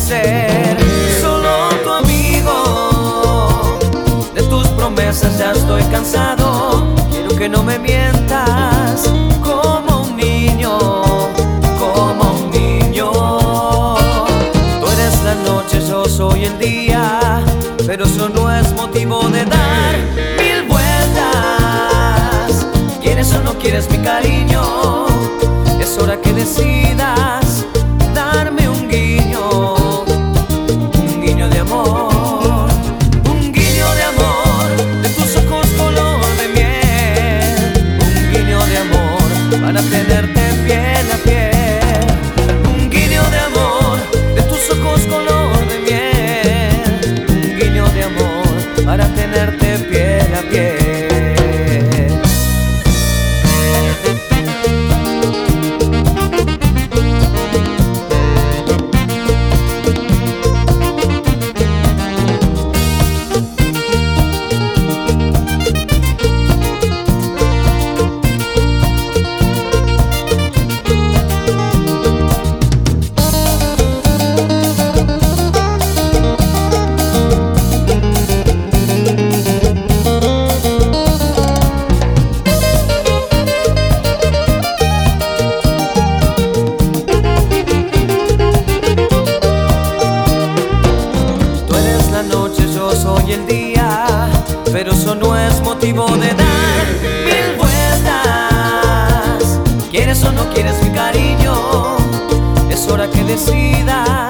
ser solo tu amigo. De tus promesas ya estoy cansado. Quiero que no me mientas como un niño, como un niño. Tú eres la noche, yo soy el día, pero eso no es motivo de dar mil vueltas. ¿Quieres o no quieres mi cariño? Es hora que decidas darme un guiño de amor, un guiño de amor, de tus ojos color de miel, un guiño de amor para tenerte piel a piel, un guiño de amor, de tus ojos color de miel, un guiño de amor para tenerte piel a piel. Yo soy el día, pero eso no es motivo de dar mil vueltas. ¿Quieres o no quieres mi cariño? Es hora que decidas